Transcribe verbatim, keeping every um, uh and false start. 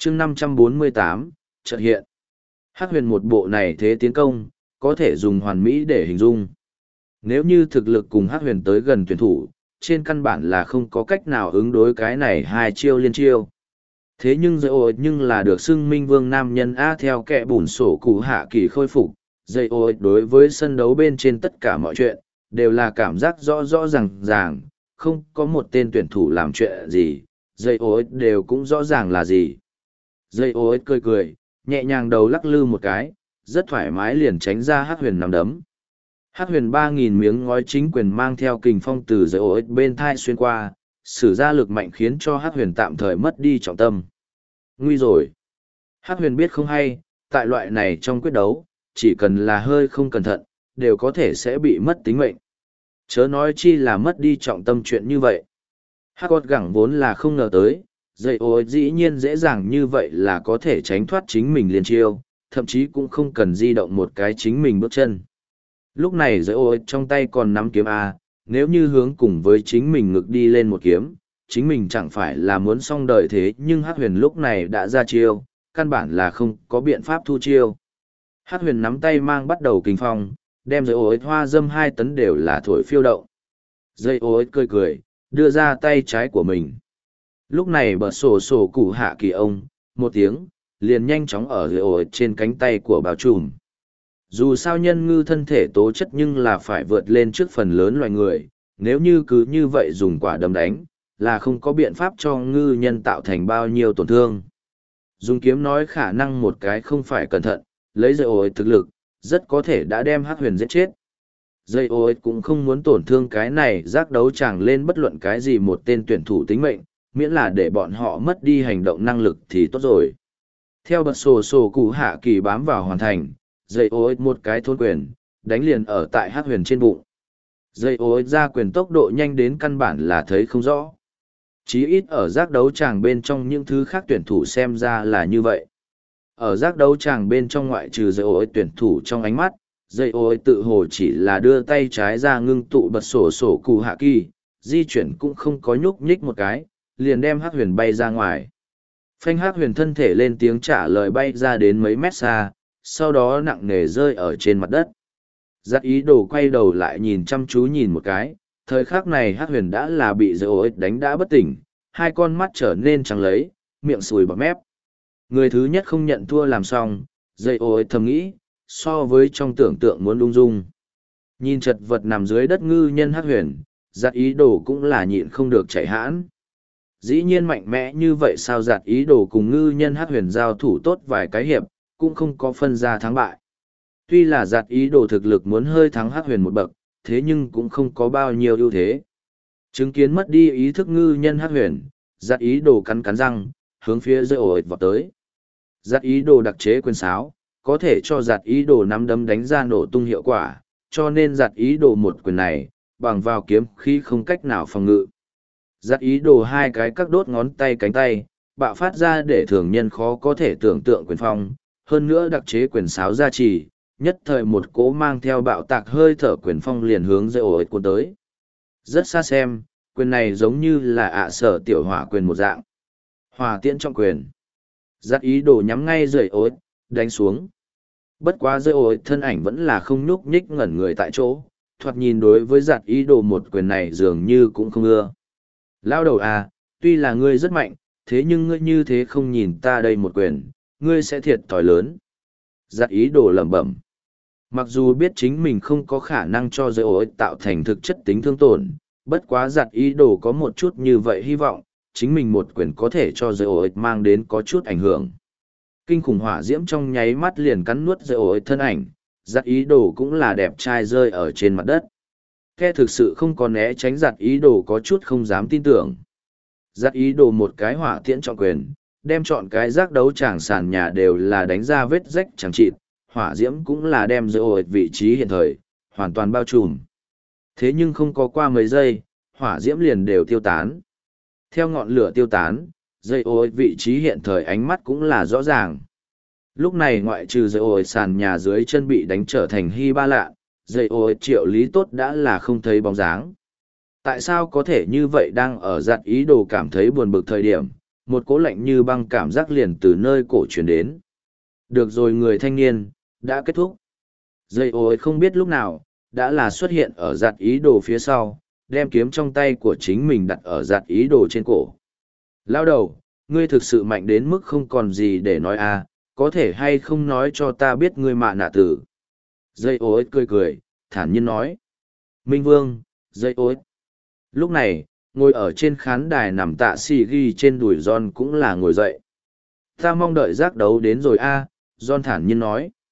chương năm trăm bốn mươi tám, chợt hiện. Hắc huyền một bộ này thế tiến công, có thể dùng hoàn mỹ để hình dung. Nếu như thực lực cùng Hắc huyền tới gần tuyển thủ, trên căn bản là không có cách nào ứng đối cái này hai chiêu liên chiêu. Thế nhưng dây ô nhưng là được xưng minh vương nam nhân A theo kẻ bùn sổ cụ hạ kỳ khôi phục. Dây ô đối với sân đấu bên trên tất cả mọi chuyện, đều là cảm giác rõ rõ ràng ràng, không có một tên tuyển thủ làm chuyện gì, dây ô đều cũng rõ ràng là gì. Dây ô cười cười, nhẹ nhàng đầu lắc lư một cái, rất thoải mái liền tránh ra Hắc huyền nằm đấm. Hắc huyền ba nghìn miếng ngói chính quyền mang theo kình phong từ dây ô bên thai xuyên qua, sử ra lực mạnh khiến cho Hắc huyền tạm thời mất đi trọng tâm. Nguy rồi. Hắc huyền biết không hay, tại loại này trong quyết đấu, chỉ cần là hơi không cẩn thận, đều có thể sẽ bị mất tính mệnh. Chớ nói chi là mất đi trọng tâm chuyện như vậy. Hắc cốt gẳng vốn là không ngờ tới, dây ô dĩ nhiên dễ dàng như vậy là có thể tránh thoát chính mình liên chiêu, thậm chí cũng không cần di động một cái chính mình bước chân. Lúc này dây ô trong tay còn nắm kiếm A, nếu như hướng cùng với chính mình ngực đi lên một kiếm, chính mình chẳng phải là muốn xong đời thế, nhưng Hắc huyền lúc này đã ra chiêu, căn bản là không có biện pháp thu chiêu. Hắc huyền nắm tay mang bắt đầu kinh phong, đem dây ô hoa dâm hai tấn đều là thổi phiêu động. Dây ô cười cười, đưa ra tay trái của mình. Lúc này bờ sổ sổ cụ hạ kỳ ông, một tiếng, liền nhanh chóng ở dây ô trên cánh tay của bao trùm. Dù sao nhân ngư thân thể tố chất nhưng là phải vượt lên trước phần lớn loài người, nếu như cứ như vậy dùng quả đấm đánh, là không có biện pháp cho ngư nhân tạo thành bao nhiêu tổn thương. Dùng kiếm nói khả năng một cái không phải cẩn thận, lấy dây ô thực lực, rất có thể đã đem Hắc huyền giết chết. Dây ô cũng không muốn tổn thương cái này giác đấu chàng lên bất luận cái gì một tên tuyển thủ tính mệnh, miễn là để bọn họ mất đi hành động năng lực thì tốt rồi. Theo bật sổ sổ cụ hạ kỳ bám vào hoàn thành, dây ô một cái thôn quyền, đánh liền ở tại Hắc huyền trên bụng. Dây ô ra quyền tốc độ nhanh đến căn bản là thấy không rõ. Chí ít ở giác đấu tràng bên trong những thứ khác tuyển thủ xem ra là như vậy. Ở giác đấu tràng bên trong ngoại trừ dây ô tuyển thủ trong ánh mắt, dây ô tự hồ chỉ là đưa tay trái ra ngưng tụ bật sổ sổ cụ hạ kỳ, di chuyển cũng không có nhúc nhích một cái, liền đem Hắc huyền bay ra ngoài. Phanh Hắc huyền thân thể lên tiếng trả lời bay ra đến mấy mét xa, sau đó nặng nề rơi ở trên mặt đất. Giác ý đồ quay đầu lại nhìn chăm chú nhìn một cái, thời khắc này Hắc huyền đã là bị dây ô đánh đã bất tỉnh, hai con mắt trở nên trắng lấy, miệng sùi bọt mép. Người thứ nhất không nhận thua làm xong, dây ô thầm nghĩ, so với trong tưởng tượng muốn lung dung. Nhìn chật vật nằm dưới đất ngư nhân Hắc huyền, giặt ý đồ cũng là nhịn không được chạy hãn. Dĩ nhiên mạnh mẽ như vậy sao giặt ý đồ cùng ngư nhân Hắc huyền giao thủ tốt vài cái hiệp, cũng không có phân ra thắng bại. Tuy là giặt ý đồ thực lực muốn hơi thắng Hắc huyền một bậc, thế nhưng cũng không có bao nhiêu ưu thế. Chứng kiến mất đi ý thức ngư nhân Hắc huyền, giặt ý đồ cắn cắn răng, hướng phía dây ổ vọt tới. Giặt ý đồ đặc chế quyền sáo, có thể cho giặt ý đồ nắm đấm đánh ra nổ tung hiệu quả, cho nên giặt ý đồ một quyền này, bằng vào kiếm khí không cách nào phòng ngự. Giặt ý đồ hai cái các đốt ngón tay cánh tay, bạo phát ra để thường nhân khó có thể tưởng tượng quyền phong, hơn nữa đặc chế quyền sáo gia trì, nhất thời một cỗ mang theo bạo tạc hơi thở quyền phong liền hướng dây ổ cuốn tới. Rất xa xem, quyền này giống như là ạ sở tiểu hỏa quyền một dạng. Hỏa tiễn trong quyền. Giặt ý đồ nhắm ngay dây ổ, đánh xuống. Bất quá dây ổ thân ảnh vẫn là không nhúc nhích ngẩn người tại chỗ, thoạt nhìn đối với giặt ý đồ một quyền này dường như cũng không ưa. Lao đầu à, tuy là ngươi rất mạnh, thế nhưng ngươi như thế không nhìn ta đây một quyền, ngươi sẽ thiệt thòi lớn. Giặt ý đồ lẩm bẩm. Mặc dù biết chính mình không có khả năng cho dây ổ tạo thành thực chất tính thương tổn, bất quá giặt ý đồ có một chút như vậy hy vọng, chính mình một quyền có thể cho dây ổ mang đến có chút ảnh hưởng. Kinh khủng hỏa diễm trong nháy mắt liền cắn nuốt dây ổ thân ảnh, giặt ý đồ cũng là đẹp trai rơi ở trên mặt đất. Khe thực sự không có né tránh giặt ý đồ có chút không dám tin tưởng. Giặt ý đồ một cái hỏa tiễn trọng quyền, đem chọn cái giác đấu tràng sàn nhà đều là đánh ra vết rách chẳng chịt, hỏa diễm cũng là đem dây ổ vị trí hiện thời, hoàn toàn bao trùm. Thế nhưng không có qua mấy giây, hỏa diễm liền đều tiêu tán. Theo ngọn lửa tiêu tán, dây ổ vị trí hiện thời ánh mắt cũng là rõ ràng. Lúc này ngoại trừ dây ổ sàn nhà dưới chân bị đánh trở thành hy ba lạ, dây ổ triệu lý tốt đã là không thấy bóng dáng. Tại sao có thể như vậy đang ở giặt ý đồ cảm thấy buồn bực thời điểm, một cỗ lạnh như băng cảm giác liền từ nơi cổ truyền đến. Được rồi người thanh niên, đã kết thúc. Dây ối không biết lúc nào, đã là xuất hiện ở giặt ý đồ phía sau, đem kiếm trong tay của chính mình đặt ở giặt ý đồ trên cổ. Lao đầu, ngươi thực sự mạnh đến mức không còn gì để nói à, có thể hay không nói cho ta biết ngươi mạ nạ tử. Dây ối cười cười, thản nhiên nói. Minh Vương, dây ối. Lúc này, ngồi ở trên khán đài nằm tạ xì ghi trên đùi John cũng là ngồi dậy. Ta mong đợi giác đấu đến rồi a, John thản nhiên nói.